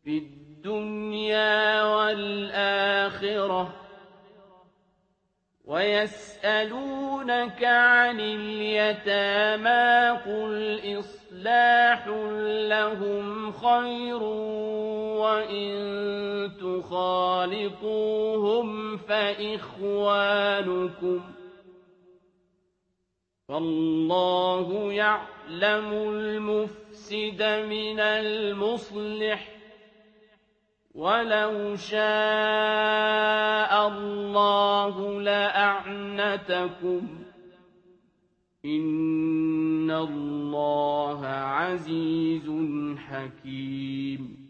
في الدنيا والآخرة ويسألونك عن اليتامى قل إصلاح لهم خير وإن تخالطوهم فإخوانكم فالله يعلم المفسد من المصلح ولو شاء الله لأعنتكم إن الله عزيز حكيم